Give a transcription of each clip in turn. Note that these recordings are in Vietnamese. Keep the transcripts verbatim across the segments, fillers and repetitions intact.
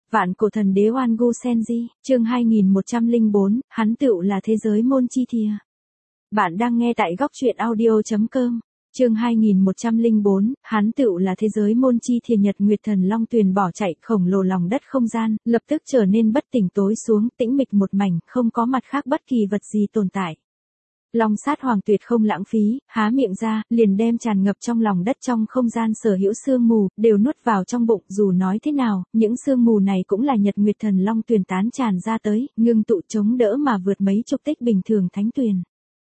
Vạn cổ thần đế Oan Gu Senji, chương hai nghìn một trăm lẻ bốn, hắn tựu là thế giới môn chi thìa. Bạn đang nghe tại góc truyện audio chấm com. Chương hai nghìn một trăm lẻ bốn, hắn tựu là thế giới môn chi thìa. Nhật Nguyệt Thần Long Tuyền bỏ chạy, khổng lồ lòng đất không gian lập tức trở nên bất tỉnh tối xuống, tĩnh mịch một mảnh, không có mặt khác bất kỳ vật gì tồn tại. Long Sát Hoàng tuyệt không lãng phí, há miệng ra, liền đem tràn ngập trong lòng đất trong không gian sở hữu sương mù, đều nuốt vào trong bụng. Dù nói thế nào, những sương mù này cũng là Nhật Nguyệt Thần Long Tuyền tán tràn ra tới, ngưng tụ chống đỡ mà vượt mấy chục tích bình thường thánh tuyền.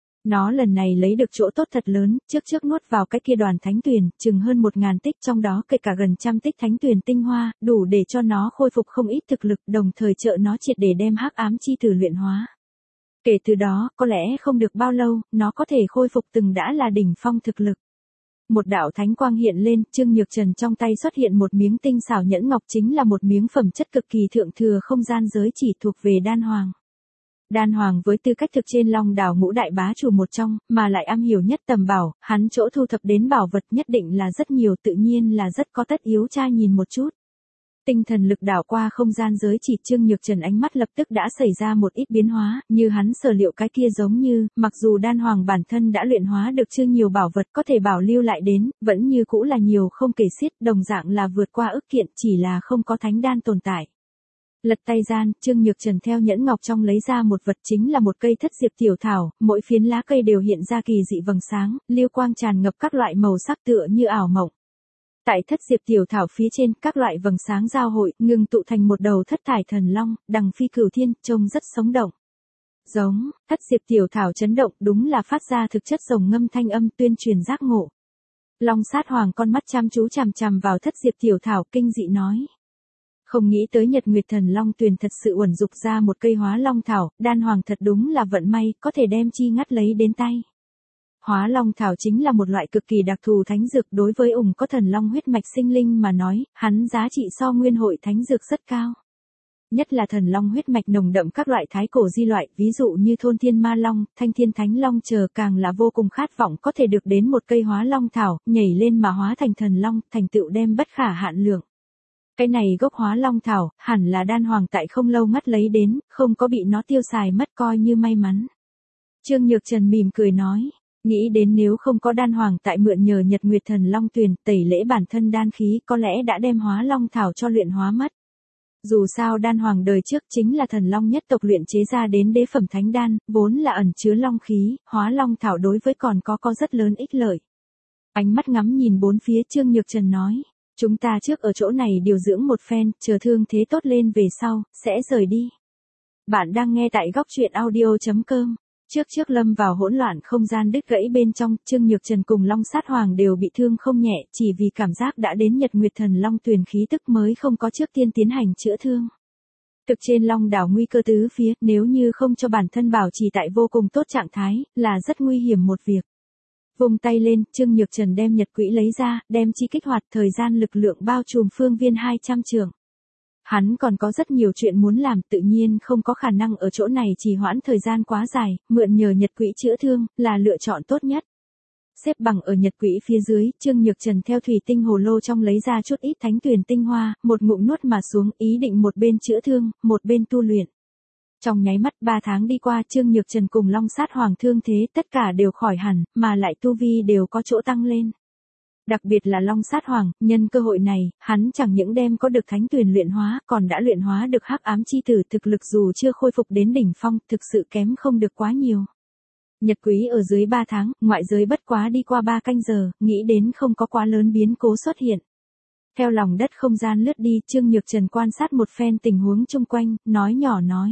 Nó lần này lấy được chỗ tốt thật lớn, trước trước nuốt vào cái kia đoàn thánh tuyền, chừng hơn một ngàn tích, trong đó kể cả gần trăm tích thánh tuyền tinh hoa, đủ để cho nó khôi phục không ít thực lực, đồng thời trợ nó triệt để đem hắc ám chi tử luyện hóa. Kể từ đó, có lẽ không được bao lâu, nó có thể khôi phục từng đã là đỉnh phong thực lực. Một đạo thánh quang hiện lên, Trương Nhược Trần trong tay xuất hiện một miếng tinh xảo nhẫn ngọc, chính là một miếng phẩm chất cực kỳ thượng thừa không gian giới chỉ thuộc về Đan Hoàng. Đan Hoàng với tư cách thực trên Long Đảo ngũ đại bá chủ một trong, mà lại am hiểu nhất tầm bảo, hắn chỗ thu thập đến bảo vật nhất định là rất nhiều, tự nhiên là rất có tất yếu tra nhìn một chút. Tinh thần lực đảo qua không gian giới chỉ, Trương Nhược Trần ánh mắt lập tức đã xảy ra một ít biến hóa, như hắn sở liệu cái kia giống như, mặc dù Đan Hoàng bản thân đã luyện hóa được chưa nhiều bảo vật có thể bảo lưu lại đến, vẫn như cũ là nhiều không kể xiết, đồng dạng là vượt qua ức kiện, chỉ là không có thánh đan tồn tại. Lật tay gian, Trương Nhược Trần theo nhẫn ngọc trong lấy ra một vật, chính là một cây thất diệp tiểu thảo, mỗi phiến lá cây đều hiện ra kỳ dị vầng sáng, lưu quang tràn ngập các loại màu sắc tựa như ảo mộng. Tại thất diệp tiểu thảo phía trên, các loại vầng sáng giao hội, ngưng tụ thành một đầu thất thải thần long, đằng phi cửu thiên, trông rất sống động. Giống, thất diệp tiểu thảo chấn động, đúng là phát ra thực chất rồng ngâm thanh âm tuyên truyền giác ngộ. Long Sát Hoàng con mắt chăm chú chằm chằm vào thất diệp tiểu thảo, kinh dị nói. Không nghĩ tới Nhật Nguyệt Thần Long Tuyền thật sự uẩn dục ra một cây hóa long thảo, Đan Hoàng thật đúng là vận may, có thể đem chi ngắt lấy đến tay. Hóa long thảo chính là một loại cực kỳ đặc thù thánh dược, đối với ủng có thần long huyết mạch sinh linh mà nói, hắn giá trị so nguyên hội thánh dược rất cao. Nhất là thần long huyết mạch nồng đậm các loại thái cổ di loại, ví dụ như thôn thiên ma long, thanh thiên thánh long chờ, càng là vô cùng khát vọng có thể được đến một cây hóa long thảo, nhảy lên mà hóa thành thần long, thành tựu đem bất khả hạn lượng. Cái này gốc hóa long thảo, hẳn là Đan Hoàng tại không lâu ngắt lấy đến, không có bị nó tiêu xài mất, coi như may mắn. Trương Nhược Trần mỉm cười nói, nghĩ đến nếu không có Đan Hoàng tại mượn nhờ Nhật Nguyệt Thần Long Tuyền, tẩy lễ bản thân đan khí, có lẽ đã đem hóa long thảo cho luyện hóa mất. Dù sao Đan Hoàng đời trước chính là thần long nhất tộc luyện chế ra đến đế phẩm thánh đan, vốn là ẩn chứa long khí, hóa long thảo đối với còn có có rất lớn ích lợi. Ánh mắt ngắm nhìn bốn phía, Trương Nhược Trần nói. Chúng ta trước ở chỗ này điều dưỡng một phen, chờ thương thế tốt lên về sau, sẽ rời đi. Bạn đang nghe tại góc truyện audio chấm com. Trước trước lâm vào hỗn loạn không gian đứt gãy bên trong, Trương Nhược Trần cùng Long Sát Hoàng đều bị thương không nhẹ, chỉ vì cảm giác đã đến Nhật Nguyệt Thần Long Tuyền khí tức mới không có trước tiên tiến hành chữa thương. Thực trên Long Đảo nguy cơ tứ phía, nếu như không cho bản thân bảo trì tại vô cùng tốt trạng thái, là rất nguy hiểm một việc. Vùng tay lên, Trương Nhược Trần đem nhật quỹ lấy ra, đem chi kích hoạt, thời gian lực lượng bao trùm phương viên hai trăm trượng. Hắn còn có rất nhiều chuyện muốn làm, tự nhiên không có khả năng ở chỗ này trì hoãn thời gian quá dài, mượn nhờ nhật quỹ chữa thương, là lựa chọn tốt nhất. Xếp bằng ở nhật quỹ phía dưới, Trương Nhược Trần theo thủy tinh hồ lô trong lấy ra chút ít thánh tuyền tinh hoa, một ngụm nuốt mà xuống, ý định một bên chữa thương, một bên tu luyện. Trong nháy mắt ba tháng đi qua, Trương Nhược Trần cùng Long Sát Hoàng thương thế tất cả đều khỏi hẳn, mà lại tu vi đều có chỗ tăng lên. Đặc biệt là Long Sát Hoàng, nhân cơ hội này, hắn chẳng những đem có được thánh tuyền luyện hóa, còn đã luyện hóa được hắc ám chi tử, thực lực dù chưa khôi phục đến đỉnh phong, thực sự kém không được quá nhiều. Nhật quý ở dưới ba tháng, ngoại giới bất quá đi qua ba canh giờ, nghĩ đến không có quá lớn biến cố xuất hiện. Theo lòng đất không gian lướt đi, Trương Nhược Trần quan sát một phen tình huống chung quanh, nói nhỏ nói.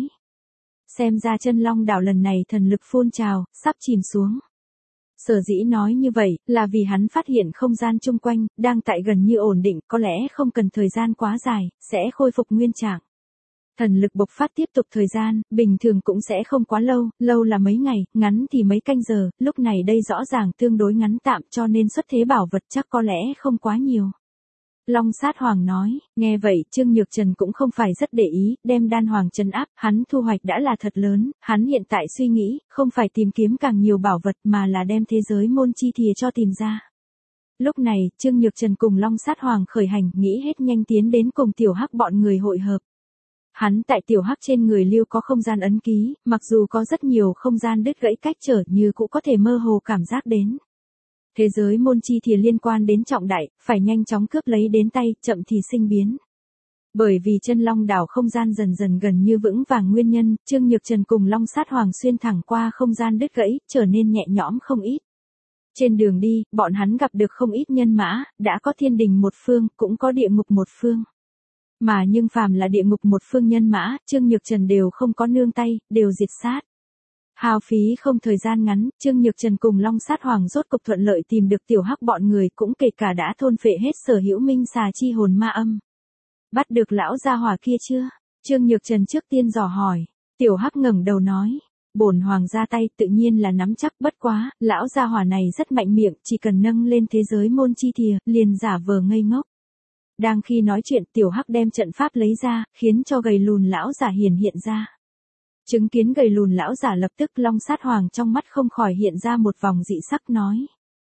Xem ra chân Long Đảo lần này thần lực phun trào, sắp chìm xuống. Sở dĩ nói như vậy, là vì hắn phát hiện không gian chung quanh, đang tại gần như ổn định, có lẽ không cần thời gian quá dài, sẽ khôi phục nguyên trạng. Thần lực bộc phát tiếp tục thời gian, bình thường cũng sẽ không quá lâu, lâu là mấy ngày, ngắn thì mấy canh giờ, lúc này đây rõ ràng tương đối ngắn tạm, cho nên xuất thế bảo vật chắc có lẽ không quá nhiều. Long Sát Hoàng nói, nghe vậy Trương Nhược Trần cũng không phải rất để ý, đem Đan Hoàng trấn áp, hắn thu hoạch đã là thật lớn, hắn hiện tại suy nghĩ, không phải tìm kiếm càng nhiều bảo vật mà là đem thế giới môn chi thìa cho tìm ra. Lúc này, Trương Nhược Trần cùng Long Sát Hoàng khởi hành, nghĩ hết nhanh tiến đến cùng tiểu hắc bọn người hội hợp. Hắn tại tiểu hắc trên người lưu có không gian ấn ký, mặc dù có rất nhiều không gian đứt gãy cách trở như cũng có thể mơ hồ cảm giác đến. Thế giới môn chi thìa liên quan đến trọng đại, phải nhanh chóng cướp lấy đến tay, chậm thì sinh biến. Bởi vì chân long đảo không gian dần dần gần như vững vàng nguyên nhân, Trương Nhược Trần cùng Long Sát Hoàng xuyên thẳng qua không gian đứt gãy, trở nên nhẹ nhõm không ít. Trên đường đi, bọn hắn gặp được không ít nhân mã, đã có thiên đình một phương, cũng có địa ngục một phương. Mà nhưng phàm là địa ngục một phương nhân mã, Trương Nhược Trần đều không có nương tay, đều diệt sát. Hao phí không thời gian ngắn, Trương Nhược Trần cùng Long Sát Hoàng rốt cục thuận lợi tìm được tiểu hắc bọn người, cũng kể cả đã thôn phệ hết sở hữu minh xà chi hồn ma âm. Bắt được lão gia hỏa kia chưa? Trương Nhược Trần trước tiên dò hỏi. Tiểu hắc ngẩng đầu nói. Bổn hoàng ra tay tự nhiên là nắm chắc, bất quá, lão gia hỏa này rất mạnh miệng, chỉ cần nâng lên thế giới môn chi thìa, liền giả vờ ngây ngốc. Đang khi nói chuyện, tiểu hắc đem trận pháp lấy ra, khiến cho gầy lùn lão giả hiển hiện ra. Chứng kiến gầy lùn lão giả lập tức Long Sát Hoàng trong mắt không khỏi hiện ra một vòng dị sắc nói.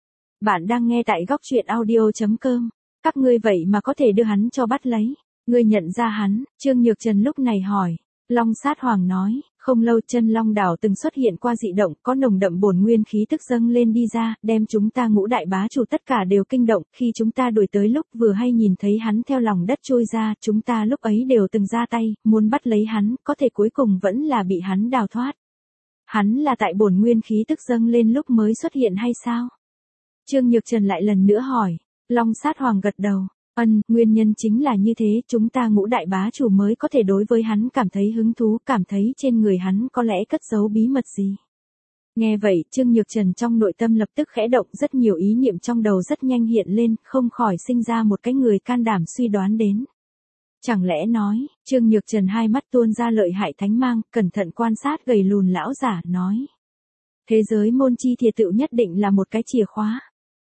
Bạn đang nghe tại góc truyện audio chấm com. Các ngươi vậy mà có thể đưa hắn cho bắt lấy. Ngươi nhận ra hắn, Trương Nhược Trần lúc này hỏi. Long Sát Hoàng nói, không lâu chân long đảo từng xuất hiện qua dị động, có nồng đậm bổn nguyên khí tức dâng lên đi ra, đem chúng ta ngũ đại bá chủ tất cả đều kinh động, khi chúng ta đuổi tới lúc vừa hay nhìn thấy hắn theo lòng đất trôi ra, chúng ta lúc ấy đều từng ra tay, muốn bắt lấy hắn, có thể cuối cùng vẫn là bị hắn đào thoát. Hắn là tại bổn nguyên khí tức dâng lên lúc mới xuất hiện hay sao? Trương Nhược Trần lại lần nữa hỏi. Long Sát Hoàng gật đầu. Ân, nguyên nhân chính là như thế, chúng ta ngũ đại bá chủ mới có thể đối với hắn cảm thấy hứng thú, cảm thấy trên người hắn có lẽ cất giấu bí mật gì. Nghe vậy, Trương Nhược Trần trong nội tâm lập tức khẽ động, rất nhiều ý niệm trong đầu rất nhanh hiện lên, không khỏi sinh ra một cái người can đảm suy đoán đến. Chẳng lẽ nói, Trương Nhược Trần hai mắt tuôn ra lợi hại thánh mang, cẩn thận quan sát gầy lùn lão giả, nói. Thế giới môn chi thìa tự nhất định là một cái chìa khóa.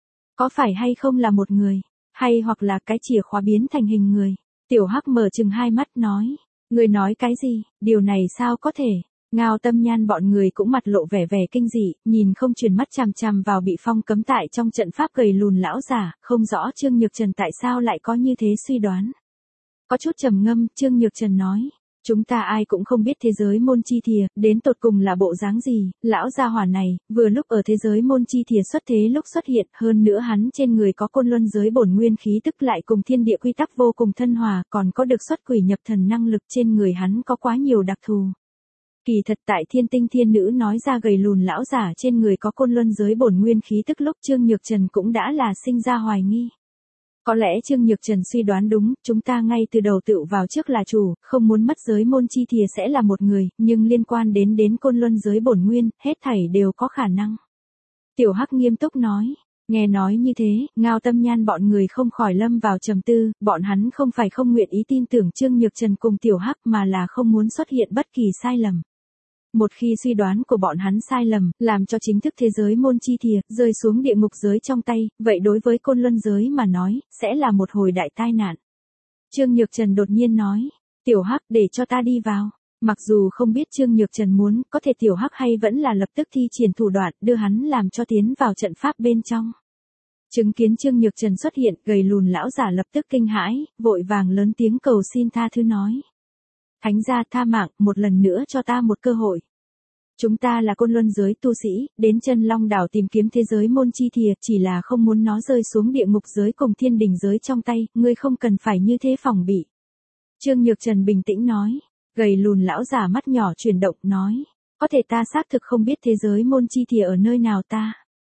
Có phải hay không là một người? Hay hoặc là cái chìa khóa biến thành hình người. Tiểu hắc mở chừng hai mắt nói. Người nói cái gì, điều này sao có thể. Ngao Tâm Nhan bọn người cũng mặt lộ vẻ vẻ kinh dị, nhìn không chuyển mắt chằm chằm vào bị phong cấm tại trong trận pháp gầy lùn lão giả, không rõ Trương Nhược Trần tại sao lại có như thế suy đoán. Có chút trầm ngâm, Trương Nhược Trần nói. Chúng ta ai cũng không biết thế giới môn chi thìa, đến tột cùng là bộ dáng gì, lão gia hỏa này, vừa lúc ở thế giới môn chi thìa xuất thế lúc xuất hiện, hơn nữa hắn trên người có côn luân giới bổn nguyên khí tức lại cùng thiên địa quy tắc vô cùng thân hòa, còn có được xuất quỷ nhập thần năng lực, trên người hắn có quá nhiều đặc thù. Kỳ thật tại thiên tinh thiên nữ nói ra gầy lùn lão giả trên người có côn luân giới bổn nguyên khí tức lúc Trương Nhược Trần cũng đã là sinh ra hoài nghi. Có lẽ Trương Nhược Trần suy đoán đúng, chúng ta ngay từ đầu tự vào trước là chủ, không muốn mất giới môn chi thìa sẽ là một người, nhưng liên quan đến đến côn luân giới bổn nguyên, hết thảy đều có khả năng. Tiểu Hắc nghiêm túc nói, nghe nói như thế, Ngao Tâm Nhan bọn người không khỏi lâm vào trầm tư, bọn hắn không phải không nguyện ý tin tưởng Trương Nhược Trần cùng Tiểu Hắc mà là không muốn xuất hiện bất kỳ sai lầm. Một khi suy đoán của bọn hắn sai lầm, làm cho chính thức thế giới môn chi thìa, rơi xuống địa ngục giới trong tay, vậy đối với côn luân giới mà nói, sẽ là một hồi đại tai nạn. Trương Nhược Trần đột nhiên nói, Tiểu Hắc để cho ta đi vào. Mặc dù không biết Trương Nhược Trần muốn, có thể Tiểu Hắc hay vẫn là lập tức thi triển thủ đoạn, đưa hắn làm cho tiến vào trận pháp bên trong. Chứng kiến Trương Nhược Trần xuất hiện, gầy lùn lão giả lập tức kinh hãi, vội vàng lớn tiếng cầu xin tha thứ nói. Thánh gia tha mạng, một lần nữa cho ta một cơ hội. Chúng ta là côn luân giới tu sĩ, đến chân long đảo tìm kiếm thế giới môn chi thìa, chỉ là không muốn nó rơi xuống địa ngục giới cùng thiên đình giới trong tay, ngươi không cần phải như thế phòng bị. Trương Nhược Trần bình tĩnh nói, gầy lùn lão giả mắt nhỏ chuyển động nói, có thể ta xác thực không biết thế giới môn chi thìa ở nơi nào ta.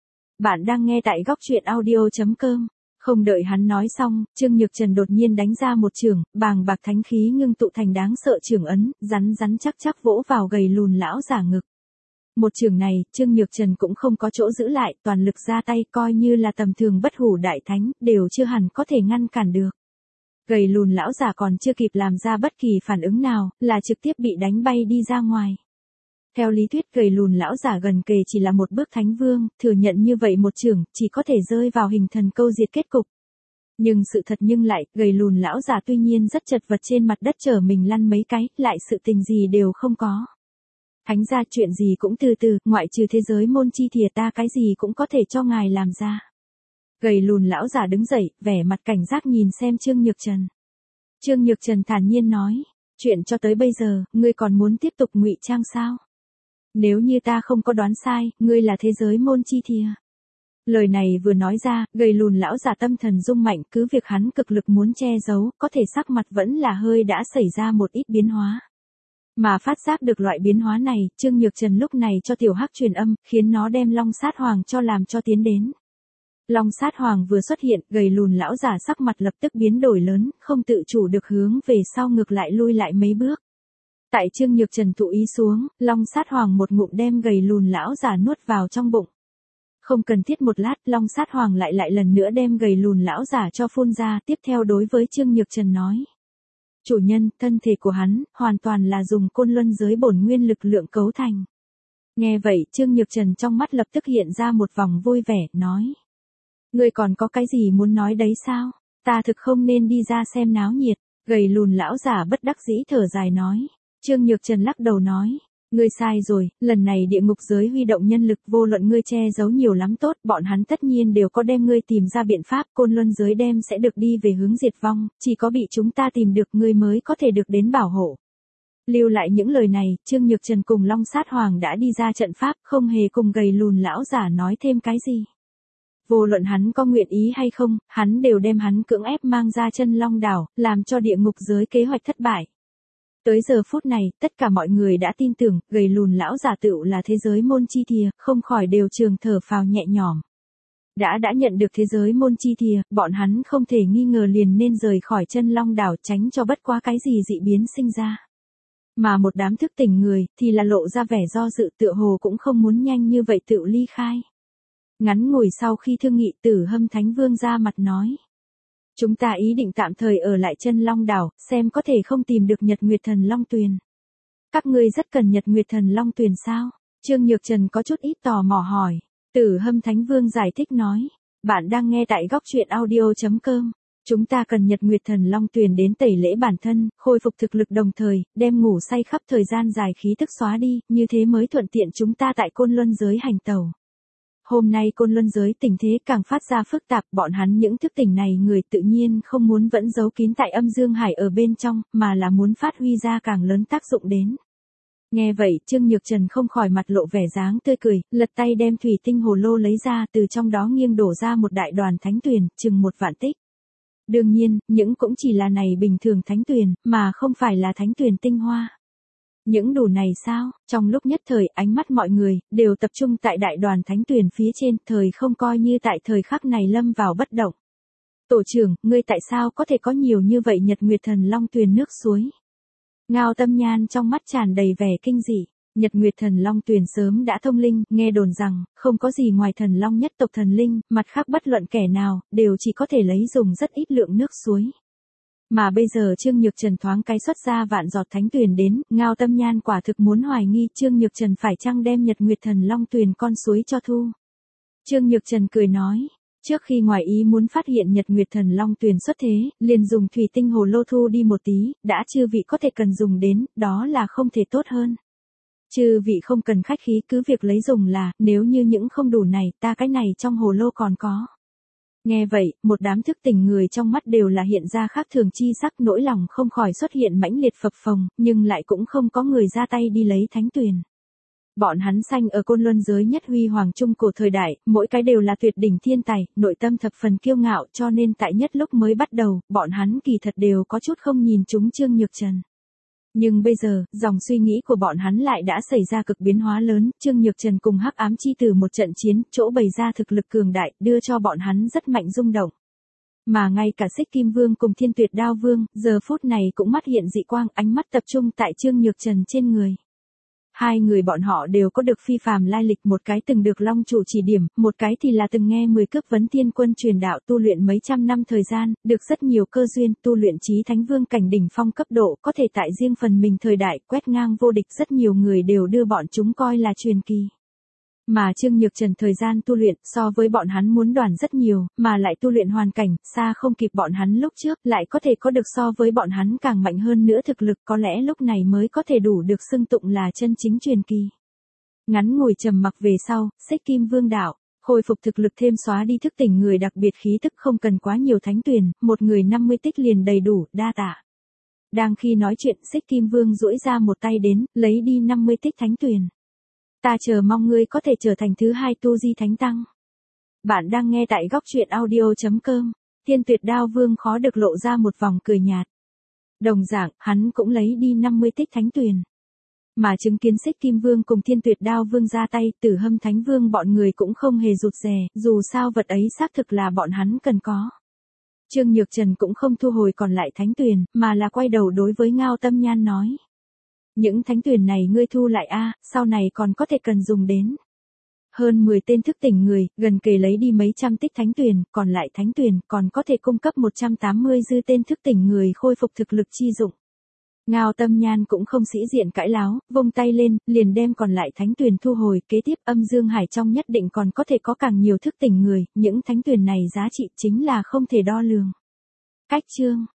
Bạn đang nghe tại góc truyện audio chấm com. Không đợi hắn nói xong, Trương Nhược Trần đột nhiên đánh ra một chưởng, bàng bạc thánh khí ngưng tụ thành đáng sợ chưởng ấn, rắn rắn chắc chắc vỗ vào gầy lùn lão giả ngực. Một chưởng này, Trương Nhược Trần cũng không có chỗ giữ lại, toàn lực ra tay coi như là tầm thường bất hủ đại thánh, đều chưa hẳn có thể ngăn cản được. Gầy lùn lão giả còn chưa kịp làm ra bất kỳ phản ứng nào, là trực tiếp bị đánh bay đi ra ngoài. Theo lý thuyết gầy lùn lão giả gần kề chỉ là một bước thánh vương, thừa nhận như vậy một chưởng, chỉ có thể rơi vào hình thần câu diệt kết cục. Nhưng sự thật nhưng lại, gầy lùn lão giả tuy nhiên rất chật vật trên mặt đất trở mình lăn mấy cái, lại sự tình gì đều không có. Thánh gia chuyện gì cũng từ từ, ngoại trừ thế giới môn chi thìa ta cái gì cũng có thể cho ngài làm ra. Gầy lùn lão giả đứng dậy, vẻ mặt cảnh giác nhìn xem Trương Nhược Trần. Trương Nhược Trần thản nhiên nói, Chuyện cho tới bây giờ, ngươi còn muốn tiếp tục ngụy trang sao? Nếu như ta không có đoán sai, ngươi là thế giới môn chi thìa. Lời này vừa nói ra, gầy lùn lão giả tâm thần rung mạnh, cứ việc hắn cực lực muốn che giấu, có thể sắc mặt vẫn là hơi đã xảy ra một ít biến hóa. Mà phát giác được loại biến hóa này, Trương Nhược Trần lúc này cho tiểu hắc truyền âm, khiến nó đem Long Sát Hoàng cho làm cho tiến đến. Long Sát Hoàng vừa xuất hiện, gầy lùn lão giả sắc mặt lập tức biến đổi lớn, không tự chủ được hướng về sau ngược lại lui lại mấy bước. Tại Trương Nhược Trần thụ ý xuống, Long Sát Hoàng một ngụm đem gầy lùn lão giả nuốt vào trong bụng. Không cần thiết một lát, Long Sát Hoàng lại lại lần nữa đem gầy lùn lão giả cho phun ra, tiếp theo đối với Trương Nhược Trần nói. Chủ nhân, thân thể của hắn, hoàn toàn là dùng côn luân giới bổn nguyên lực lượng cấu thành. Nghe vậy, Trương Nhược Trần trong mắt lập tức hiện ra một vòng vui vẻ, nói. Ngươi còn có cái gì muốn nói đấy sao? Ta thực không nên đi ra xem náo nhiệt. Gầy lùn lão giả bất đắc dĩ thở dài nói. Trương Nhược Trần lắc đầu nói. Ngươi sai rồi, lần này địa ngục giới huy động nhân lực vô luận ngươi che giấu nhiều lắm tốt, bọn hắn tất nhiên đều có đem ngươi tìm ra biện pháp, côn luân giới đem sẽ được đi về hướng diệt vong, chỉ có bị chúng ta tìm được ngươi mới có thể được đến bảo hộ. Lưu lại những lời này, Trương Nhược Trần cùng Long Sát Hoàng đã đi ra trận pháp, không hề cùng gầy lùn lão giả nói thêm cái gì. Vô luận hắn có nguyện ý hay không, hắn đều đem hắn cưỡng ép mang ra chân long đảo, làm cho địa ngục giới kế hoạch thất bại. Tới giờ phút này, tất cả mọi người đã tin tưởng, gầy lùn lão giả tựu là thế giới môn chi thìa, không khỏi đều trường thở phào nhẹ nhõm. Đã đã nhận được thế giới môn chi thìa, bọn hắn không thể nghi ngờ liền nên rời khỏi chân long đảo tránh cho bất quá cái gì dị biến sinh ra. Mà một đám thức tỉnh người, thì là lộ ra vẻ do dự tựa hồ cũng không muốn nhanh như vậy tựu ly khai. Ngắn ngủi sau khi thương nghị Tử Hâm Thánh Vương ra mặt nói. Chúng ta ý định tạm thời ở lại chân long đảo, xem có thể không tìm được Nhật Nguyệt Thần Long Tuyền. Các ngươi rất cần Nhật Nguyệt Thần Long Tuyền sao? Trương Nhược Trần có chút ít tò mò hỏi. Tử Hâm Thánh Vương giải thích nói. Bạn đang nghe tại góc truyện audio chấm com. Chúng ta cần Nhật Nguyệt Thần Long Tuyền đến tẩy lễ bản thân, khôi phục thực lực đồng thời, đem ngủ say khắp thời gian dài khí tức xóa đi, như thế mới thuận tiện chúng ta tại côn luân giới hành tẩu. Hôm nay côn luân giới tình thế càng phát ra phức tạp, bọn hắn những thức tỉnh này người tự nhiên không muốn vẫn giấu kín tại âm dương hải ở bên trong, mà là muốn phát huy ra càng lớn tác dụng đến. Nghe vậy, Trương Nhược Trần không khỏi mặt lộ vẻ dáng tươi cười, lật tay đem thủy tinh hồ lô lấy ra, từ trong đó nghiêng đổ ra một đại đoàn thánh tuyền, chừng một vạn tích. Đương nhiên, những cũng chỉ là này bình thường thánh tuyền, mà không phải là thánh tuyền tinh hoa. Những đủ này sao? Trong lúc nhất thời, ánh mắt mọi người đều tập trung tại đại đoàn thánh tuyền phía trên, thời không coi như tại thời khắc này lâm vào bất động. Tổ trưởng, ngươi tại sao có thể có nhiều như vậy Nhật Nguyệt Thần Long Tuyền nước suối? Ngao Tâm Nhan trong mắt tràn đầy vẻ kinh dị. Nhật Nguyệt Thần Long Tuyền sớm đã thông linh, nghe đồn rằng, không có gì ngoài thần long nhất tộc thần linh, mặt khác bất luận kẻ nào, đều chỉ có thể lấy dùng rất ít lượng nước suối. Mà bây giờ Trương Nhược Trần thoáng cái xuất ra vạn giọt thánh tuyền đến, Ngao Tâm Nhan quả thực muốn hoài nghi Trương Nhược Trần phải chăng đem Nhật Nguyệt Thần Long Tuyền con suối cho thu. Trương Nhược Trần cười nói, trước khi ngoài ý muốn phát hiện Nhật Nguyệt Thần Long Tuyền xuất thế, liền dùng thủy tinh hồ lô thu đi một tí, đã chư vị có thể cần dùng đến, đó là không thể tốt hơn. Chư vị không cần khách khí cứ việc lấy dùng là, nếu như những không đủ này, ta cái này trong hồ lô còn có. Nghe vậy, một đám thức tỉnh người trong mắt đều là hiện ra khác thường chi sắc, nỗi lòng không khỏi xuất hiện mãnh liệt phập phồng, nhưng lại cũng không có người ra tay đi lấy thánh tuyền. Bọn hắn sanh ở côn luân giới nhất huy hoàng trung cổ thời đại, mỗi cái đều là tuyệt đỉnh thiên tài, nội tâm thập phần kiêu ngạo, cho nên tại nhất lúc mới bắt đầu, bọn hắn kỳ thật đều có chút không nhìn chúng Trương Nhược Trần. Nhưng bây giờ, dòng suy nghĩ của bọn hắn lại đã xảy ra cực biến hóa lớn, Trương Nhược Trần cùng Hắc Ám Chi Tử một trận chiến, chỗ bày ra thực lực cường đại, đưa cho bọn hắn rất mạnh rung động. Mà ngay cả Xích Kim Vương cùng Thiên Tuyệt Đao Vương, giờ phút này cũng mắt hiện dị quang, ánh mắt tập trung tại Trương Nhược Trần trên người. Hai người bọn họ đều có được phi phàm lai lịch, một cái từng được Long Chủ chỉ điểm, một cái thì là từng nghe mười cướp vấn Thiên Quân truyền đạo tu luyện mấy trăm năm thời gian, được rất nhiều cơ duyên, tu luyện chí thánh vương cảnh đỉnh phong cấp độ, có thể tại riêng phần mình thời đại quét ngang vô địch, rất nhiều người đều đưa bọn chúng coi là truyền kỳ. Mà Trương Nhược Trần thời gian tu luyện so với bọn hắn muốn đoàn rất nhiều, mà lại tu luyện hoàn cảnh, xa không kịp bọn hắn lúc trước, lại có thể có được so với bọn hắn càng mạnh hơn nữa thực lực, có lẽ lúc này mới có thể đủ được xưng tụng là chân chính truyền kỳ. Ngắn ngủi trầm mặc về sau, Xích Kim Vương đạo, khôi phục thực lực thêm xóa đi thức tỉnh người đặc biệt khí tức không cần quá nhiều thánh tuyền, một người năm mươi tích liền đầy đủ, đa tạ. Đang khi nói chuyện, Xích Kim Vương duỗi ra một tay đến, lấy đi năm mươi tích thánh tuyền. Ta chờ mong ngươi có thể trở thành thứ hai tu di thánh tăng. Bạn đang nghe tại góc truyện audio chấm com. Thiên Tuyệt Đao Vương khó được lộ ra một vòng cười nhạt. Đồng dạng, hắn cũng lấy đi năm mươi tích thánh tuyền. Mà chứng kiến Xích Kim Vương cùng Thiên Tuyệt Đao Vương ra tay, Tử Hâm Thánh Vương bọn người cũng không hề rụt rè, dù sao vật ấy xác thực là bọn hắn cần có. Trương Nhược Trần cũng không thu hồi còn lại thánh tuyền, mà là quay đầu đối với Ngao Tâm Nhan nói. Những thánh tuyền này ngươi thu lại a, sau này còn có thể cần dùng đến. Hơn mười tên thức tỉnh người, gần kề lấy đi mấy trăm tích thánh tuyền, còn lại thánh tuyền còn có thể cung cấp một trăm tám mươi dư tên thức tỉnh người khôi phục thực lực chi dụng. Ngao Tâm Nhan cũng không sĩ diện cãi láo, vung tay lên, liền đem còn lại thánh tuyền thu hồi, kế tiếp Âm Dương Hải trong nhất định còn có thể có càng nhiều thức tỉnh người, những thánh tuyền này giá trị chính là không thể đo lường. Cách chương